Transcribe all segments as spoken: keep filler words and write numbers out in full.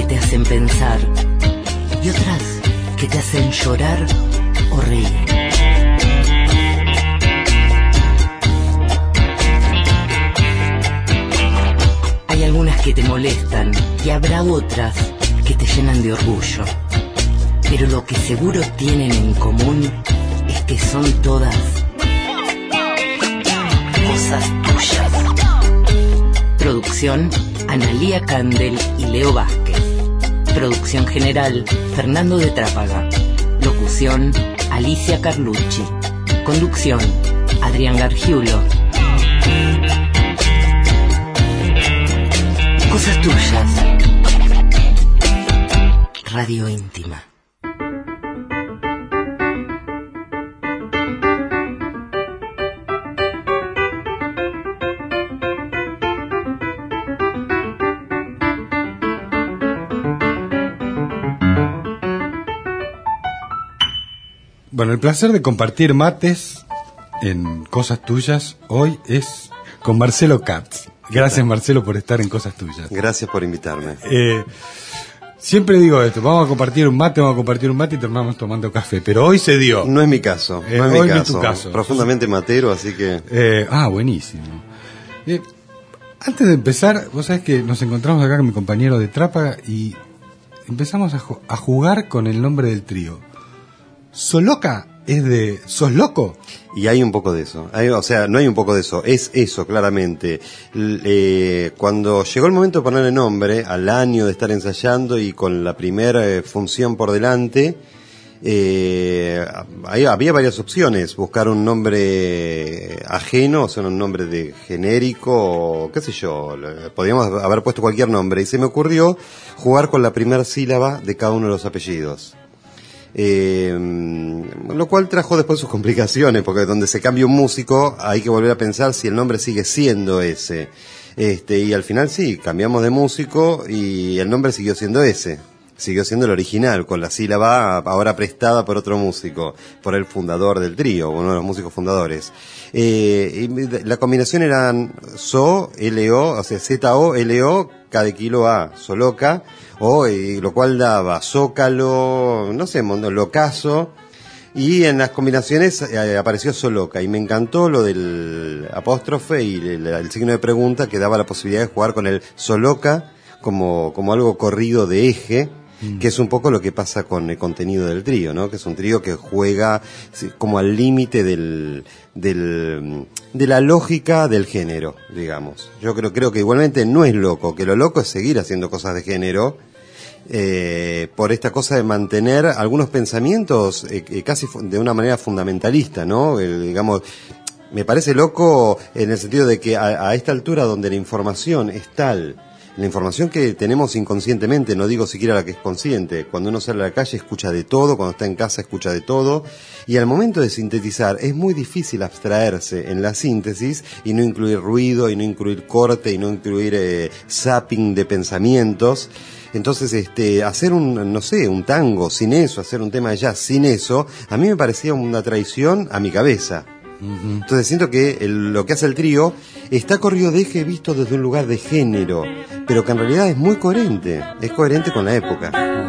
que te hacen pensar y otras que te hacen llorar o reír. Hay algunas que te molestan y habrá otras que te llenan de orgullo. Pero lo que seguro tienen en común es que son todas cosas tuyas. Producción, Analía Candel y Leo Vázquez. Producción general, Fernando de Trápaga. Locución, Alicia Carlucci. Conducción, Adrián Gargiulo. Cosas tuyas. Radio íntima. Bueno, el placer de compartir mates en Cosas Tuyas hoy es con Marcelo Katz. Gracias, Marcelo, por estar en Cosas Tuyas. Gracias por invitarme. Eh, siempre digo esto, vamos a compartir un mate, vamos a compartir un mate y terminamos tomando café, pero hoy se dio. No es mi caso, Eh, no es mi hoy no es caso. tu caso. Profundamente matero, así que... Eh, ah, buenísimo. Eh, antes de empezar, vos sabés que nos encontramos acá con mi compañero de Trápaga y empezamos a, ju- a jugar con el nombre del trío. Soloca es de ¿sos loco? Y hay un poco de eso. Hay, o sea, no hay un poco de eso, es eso, claramente. L- eh, cuando llegó el momento de ponerle nombre, al año de estar ensayando y con la primera eh, función por delante, eh, ahí había varias opciones. Buscar un nombre ajeno, o sea, un nombre de genérico, o qué sé yo. le- Podríamos haber puesto cualquier nombre. Y se me ocurrió jugar con la primera sílaba de cada uno de los apellidos. Eh, lo cual trajo después sus complicaciones, porque donde se cambia un músico hay que volver a pensar si el nombre sigue siendo ese. Este, y al final sí, cambiamos de músico y el nombre siguió siendo ese. Siguió siendo el original, con la sílaba ahora prestada por otro músico, por el fundador del trío, uno de los músicos fundadores. Eh, y la combinación eran So, L O, o sea, Z O, L O, K de kilo A, Soloca, o, y lo cual daba Zócalo, no sé, Mondo- Locazo, y en las combinaciones eh, apareció Soloca, y me encantó lo del apóstrofe y el, el signo de pregunta que daba la posibilidad de jugar con el Soloca como, como algo corrido de eje, que es un poco lo que pasa con el contenido del trío, ¿no? Que es un trío que juega sí, como al límite del, del, de la lógica del género, digamos. Yo creo, creo que igualmente no es loco, que lo loco es seguir haciendo cosas de género, eh, por esta cosa de mantener algunos pensamientos eh, eh, casi fu- de una manera fundamentalista, ¿no? El, digamos, me parece loco en el sentido de que a, a esta altura donde la información es tal, la información que tenemos inconscientemente, no digo siquiera la que es consciente, cuando uno sale a la calle escucha de todo, cuando está en casa escucha de todo, y al momento de sintetizar es muy difícil abstraerse en la síntesis y no incluir ruido, y no incluir corte, y no incluir eh, zapping de pensamientos. Entonces, este, hacer un, no sé, un tango sin eso, hacer un tema de jazz sin eso, a mí me parecía una traición a mi cabeza. Entonces siento que el- lo que hace el trío está corrido de eje visto desde un lugar de género, pero que en realidad es muy coherente, es coherente con la época.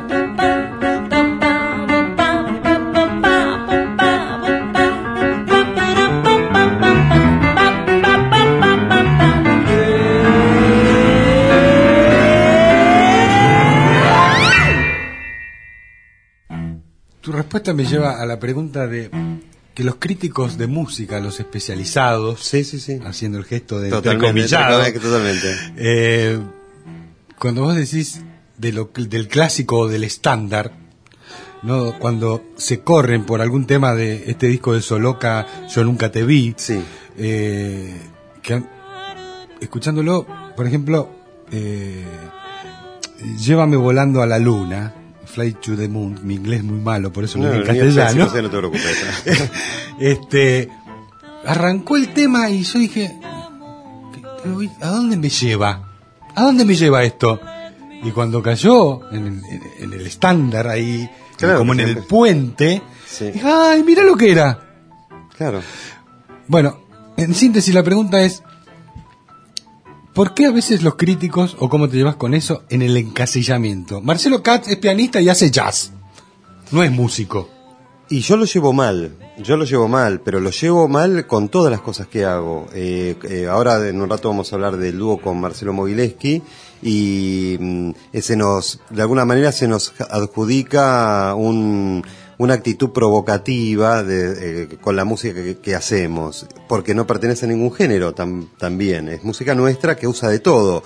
Tu respuesta me lleva a la pregunta de que los críticos de música, los especializados, Sí, sí, sí. haciendo el gesto de Totalmente, entrecomillado, totalmente, totalmente. eh, cuando vos decís de lo, del clásico o del estándar, ¿no? Cuando se corren por algún tema de este disco de Soloca, Yo Nunca Te Vi, Sí. eh, que han- escuchándolo, por ejemplo, eh, Llévame volando a la luna, Fly to the Moon, mi inglés es muy malo, por eso lo No, dije en ni el castellano. clásico, no te preocupes. este, arrancó el tema y yo dije, ¿a dónde me lleva? ¿A dónde me lleva esto? Y cuando cayó en el, en- en el estándar ahí, Claro, como en que el siempre- puente, Sí. dije, ¡ay, mira lo que era! Claro. Bueno, en síntesis la pregunta es, ¿por qué a veces los críticos, o cómo te llevas con eso, en el encasillamiento? Marcelo Katz es pianista y hace jazz, no es músico. Y yo lo llevo mal, yo lo llevo mal, pero lo llevo mal con todas las cosas que hago. Eh, eh, ahora en un rato vamos a hablar del dúo con Marcelo Mogileski y mm, se nos, de alguna manera se nos adjudica un, una actitud provocativa de, eh, con la música que, que hacemos, porque no pertenece a ningún género tam, también, es música nuestra que usa de todo.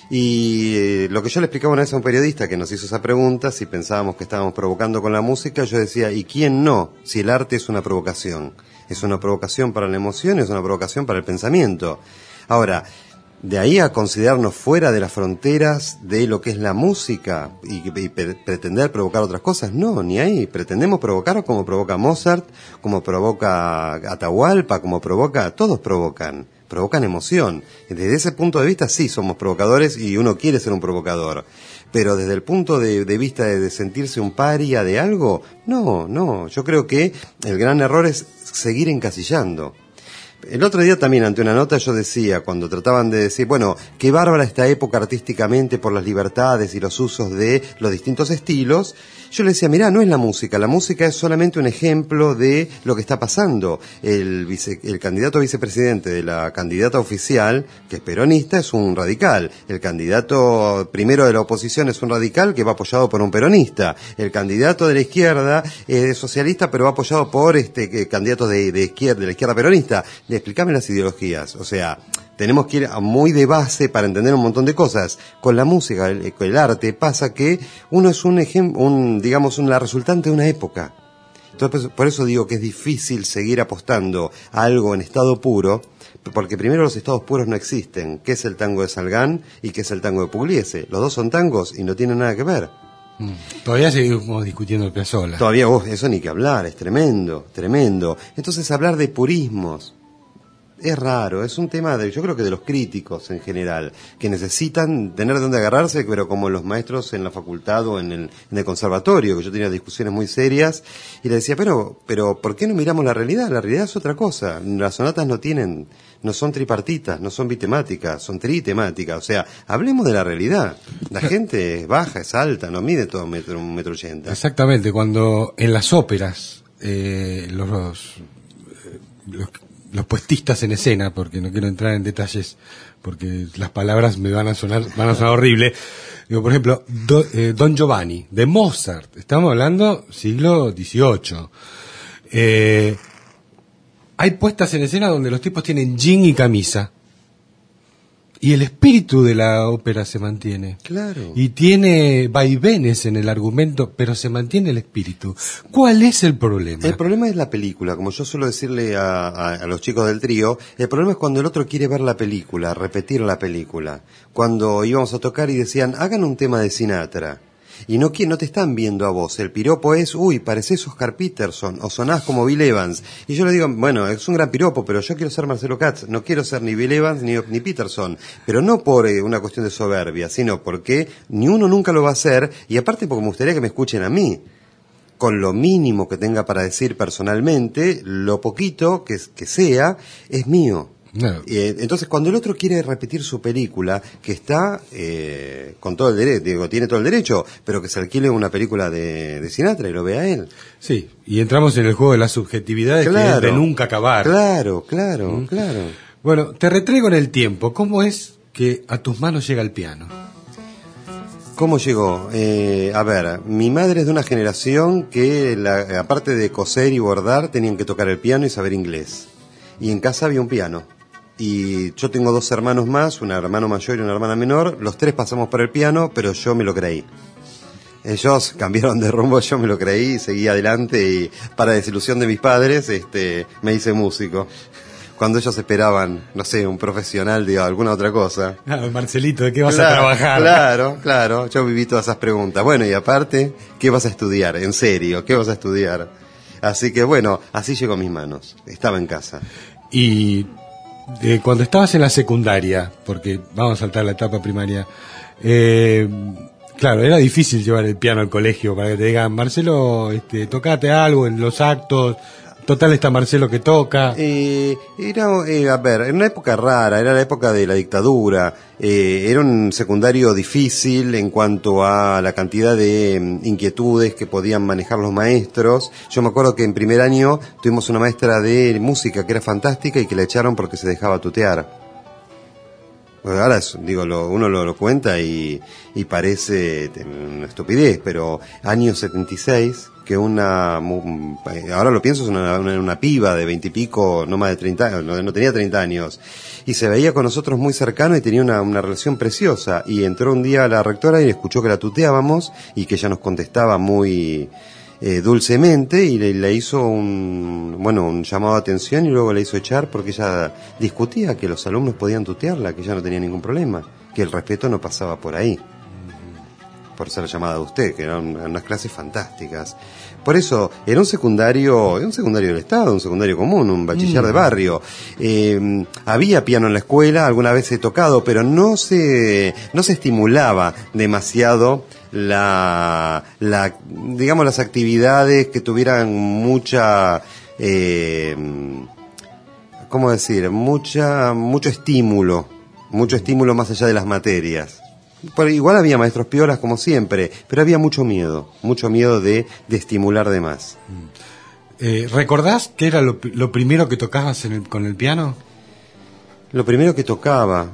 Y eh, lo que yo le explicaba una vez a un periodista que nos hizo esa pregunta, si pensábamos que estábamos provocando con la música, yo decía, ¿y quién no? Si el arte es una provocación. Es una provocación para la emoción, es una provocación para el pensamiento. Ahora, de ahí a considerarnos fuera de las fronteras de lo que es la música y, y pre- pretender provocar otras cosas, no, ni ahí. Pretendemos provocar como provoca Mozart, como provoca Atahualpa, como provoca, todos provocan. Provocan emoción. Desde ese punto de vista sí somos provocadores y uno quiere ser un provocador. Pero desde el punto de, de vista de, de sentirse un paria de algo, no, no. Yo creo que el gran error es seguir encasillando. El otro día también ante una nota yo decía, cuando trataban de decir, bueno, qué bárbara esta época artísticamente por las libertades y los usos de los distintos estilos, yo le decía, mirá, no es la música, la música es solamente un ejemplo de lo que está pasando. El, vice, el candidato a vicepresidente de la candidata oficial, que es peronista, es un radical. El candidato primero de la oposición es un radical que va apoyado por un peronista. El candidato de la izquierda es socialista, pero va apoyado por este candidato de, de izquierda, de la izquierda peronista. Explícame las ideologías, o sea, tenemos que ir muy de base para entender un montón de cosas. Con la música, el, el arte, pasa que uno es un ejemplo, un, digamos, una resultante de una época. Entonces, por eso digo que es difícil seguir apostando a algo en estado puro, porque primero los estados puros no existen. ¿Qué es el tango de Salgán y qué es el tango de Pugliese? Los dos son tangos y no tienen nada que ver. Mm. Todavía seguimos discutiendo el Piazzolla. Todavía vos, eso ni que hablar, es tremendo, tremendo. Entonces hablar de purismos es raro, es un tema de, yo creo que de los críticos en general, que necesitan tener de dónde agarrarse, pero como los maestros en la facultad o en el, en el conservatorio, que yo tenía discusiones muy serias, y le decía, pero, pero, ¿por qué no miramos la realidad? La realidad es otra cosa. Las sonatas no tienen, no son tripartitas, no son bitemáticas, son tritemáticas, o sea, hablemos de la realidad. La gente es baja, es alta, no mide todo un metro, un metro ochenta. Exactamente, cuando en las óperas, eh, los, los, los los puestistas en escena, porque no quiero entrar en detalles, porque las palabras me van a sonar, van a sonar horrible. Digo, por ejemplo, Do, eh, Don Giovanni, de Mozart, estamos hablando siglo dieciocho. Eh, hay puestas en escena donde los tipos tienen jean y camisa. Y el espíritu de la ópera se mantiene. Claro. Y tiene vaivenes en el argumento, pero se mantiene el espíritu. ¿Cuál es el problema? El problema es la película. Como yo suelo decirle a, a, a los chicos del trío, el problema es cuando el otro quiere ver la película, repetir la película. Cuando íbamos a tocar y decían, hagan un tema de Sinatra. Y no, no te están viendo a vos. El piropo es, uy, parecés Oscar Peterson, o sonás como Bill Evans. Y yo le digo, bueno, es un gran piropo, pero yo quiero ser Marcelo Katz. No quiero ser ni Bill Evans ni, ni Peterson. Pero no por eh, una cuestión de soberbia, sino porque ni uno nunca lo va a hacer. Y aparte porque me gustaría que me escuchen a mí. Con lo mínimo que tenga para decir personalmente, lo poquito que, que sea, es mío. No. Eh, entonces, cuando el otro quiere repetir su película, que está eh, con todo el derecho, digo, tiene todo el derecho, pero que se alquile una película de, de Sinatra y lo vea él. Sí, y entramos en el juego de las subjetividades, claro, que es de nunca acabar. Claro, claro, ¿Mm? claro. Bueno, te retraigo en el tiempo. ¿Cómo es que a tus manos llega el piano? ¿Cómo llegó? Eh, a ver, mi madre es de una generación que, la, aparte de coser y bordar, tenían que tocar el piano y saber inglés. Y en casa había un piano. Y yo tengo dos hermanos más, un hermano mayor y una hermana menor. Los tres pasamos por el piano, pero yo me lo creí. Ellos cambiaron de rumbo, yo me lo creí, seguí adelante y, para desilusión de mis padres, este, me hice músico. Cuando ellos esperaban, no sé, un profesional de alguna otra cosa. Ah, Marcelito, ¿de qué vas claro, a trabajar? Claro, claro, yo viví todas esas preguntas. Bueno, y aparte, ¿qué vas a estudiar? En serio, ¿qué vas a estudiar? Así que bueno, así llegó a mis manos. Estaba en casa. Y eh, cuando estabas en la secundaria, porque vamos a saltar la etapa primaria, eh, claro, era difícil llevar el piano al colegio para que te digan, Marcelo, este, tocate algo en los actos. total está Marcelo que toca. Eh, era, eh, a ver, era una época rara, era la época de la dictadura, eh, era un secundario difícil en cuanto a la cantidad de mm, inquietudes que podían manejar los maestros. Yo me acuerdo que en primer año tuvimos una maestra de música que era fantástica y que la echaron porque se dejaba tutear. Ahora, es, digo, lo, uno lo, lo cuenta y, y parece una estupidez, pero año setenta y seis, que una, ahora lo pienso, es una, una, una piba de veintipico, no más de treinta años, no, no tenía treinta años, y se veía con nosotros muy cercano y tenía una, una relación preciosa, y entró un día a la rectora y escuchó que la tuteábamos y que ella nos contestaba muy eh, dulcemente, y le, le hizo un, bueno, un llamado de atención y luego le hizo echar porque ella discutía que los alumnos podían tutearla, que ella no tenía ningún problema, que el respeto no pasaba por ahí. Por ser llamada de usted, que eran unas clases fantásticas. Por eso, era un secundario, era un secundario del Estado, un secundario común, un bachiller mm. de barrio. Eh, había piano en la escuela, alguna vez he tocado, pero no se, no se estimulaba demasiado la, la, digamos, las actividades que tuvieran mucha, eh, ¿cómo decir? Mucha, mucho estímulo, mucho estímulo más allá de las materias. Pero igual había maestros piolas como siempre, pero había mucho miedo, mucho miedo de, de estimular de más. Eh, ¿Recordás qué era lo, lo primero que tocabas en el, con el piano? Lo primero que tocaba,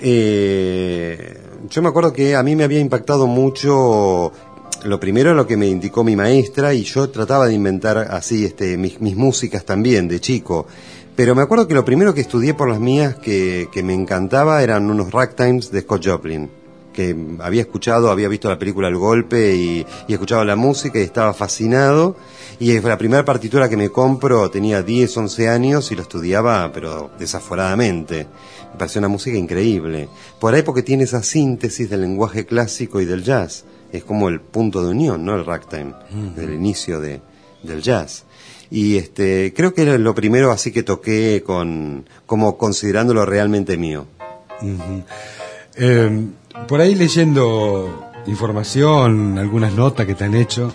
eh, yo me acuerdo que a mí me había impactado mucho, lo primero lo que me indicó mi maestra, y yo trataba de inventar así este, mis, mis músicas también de chico. Pero me acuerdo que lo primero que estudié por las mías que, que me encantaba eran unos ragtimes de Scott Joplin, que había escuchado, había visto la película El Golpe y, y escuchaba la música y estaba fascinado, y la primera partitura que me compro tenía diez, once años y lo estudiaba pero desaforadamente. Me pareció una música increíble, por ahí porque tiene esa síntesis del lenguaje clásico y del jazz, es como el punto de unión, ¿no? El ragtime, mm-hmm. del inicio de, del jazz. Y este, creo que era lo primero así que toqué con, como considerándolo realmente mío. Mm-hmm. eh... Por ahí leyendo información, algunas notas que te han hecho,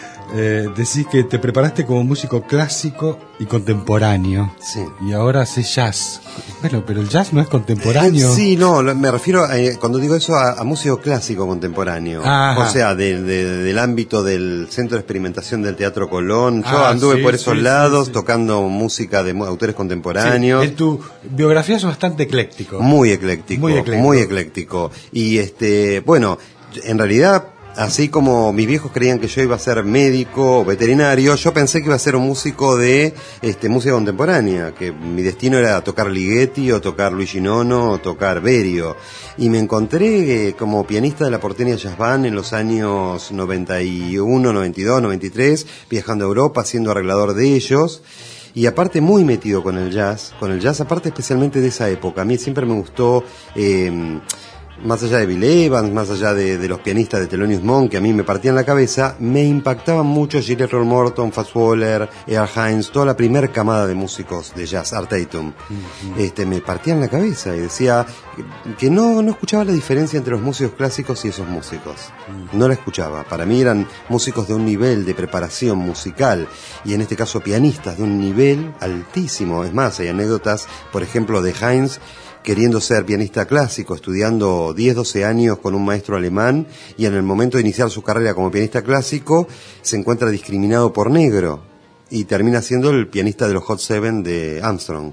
eh, decís que te preparaste como músico clásico y contemporáneo. Sí. Y ahora haces jazz. Bueno, pero el jazz no es contemporáneo. Sí, no, me refiero, a, eh, cuando digo eso, a, a músico clásico contemporáneo. Ajá. O sea, de, de, del ámbito del Centro de Experimentación del Teatro Colón. Yo ah, anduve sí, por esos sí, lados, sí, sí. tocando música de autores contemporáneos. Sí. En tu biografía es bastante ecléctico. Muy ecléctico, muy ecléctico. Muy ecléctico. Y este, bueno, en realidad, así como mis viejos creían que yo iba a ser médico o veterinario, yo pensé que iba a ser un músico de este, música contemporánea, que mi destino era tocar Ligeti o tocar Luigi Nono o tocar Berio. Y me encontré eh, como pianista de la Porteña Jazz Band en los años noventa y uno, noventa y dos, noventa y tres, viajando a Europa, siendo arreglador de ellos. Y aparte muy metido con el jazz, con el jazz aparte especialmente de esa época. A mí siempre me gustó... Eh, más allá de Bill Evans, más allá de, de los pianistas de Thelonious Monk, que a mí me partían la cabeza, me impactaban mucho Gilles Roll Morton, Fats Waller, Earl Hines, toda la primera camada de músicos de jazz, Art Tatum. Uh-huh. Este, me partían la cabeza y decía que no, no escuchaba la diferencia entre los músicos clásicos y esos músicos. Uh-huh. No la escuchaba. Para mí eran músicos de un nivel de preparación musical, y en este caso pianistas de un nivel altísimo. Es más, hay anécdotas, por ejemplo, de Hines, queriendo ser pianista clásico, estudiando diez, doce años con un maestro alemán, y en el momento de iniciar su carrera como pianista clásico se encuentra discriminado por negro y termina siendo el pianista de los Hot Seven de Armstrong,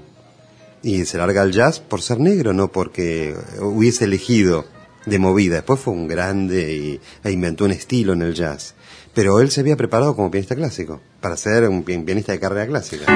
y se larga al jazz por ser negro, no porque hubiese elegido de movida. Después fue un grande y, e inventó un estilo en el jazz, pero él se había preparado como pianista clásico para ser un pianista de carrera clásica.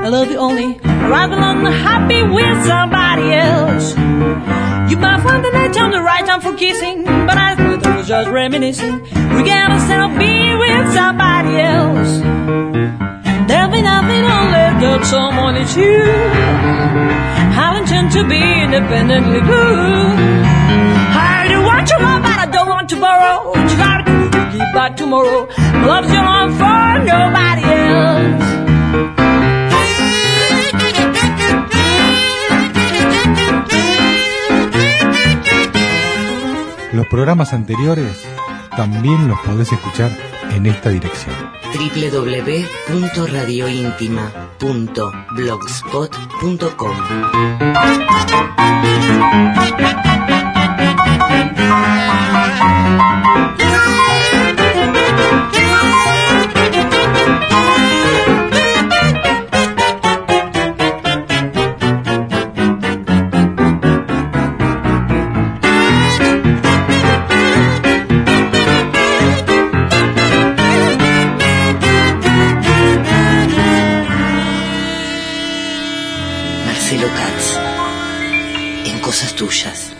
love you only, rather than happy with somebody else. You might find the night time the right time for kissing, but I thought I was just reminiscing. We gotta settle being with somebody else. There'll be nothing on left but someone is you. I intend to be independently good. I do want your love, but I don't want to borrow. You gotta give back tomorrow. Love's your love for nobody else. Los programas anteriores también los podés escuchar en esta dirección: doble u doble u doble u punto radio íntima punto blogspot punto com. Marcelo Katz, en Cosas Tuyas.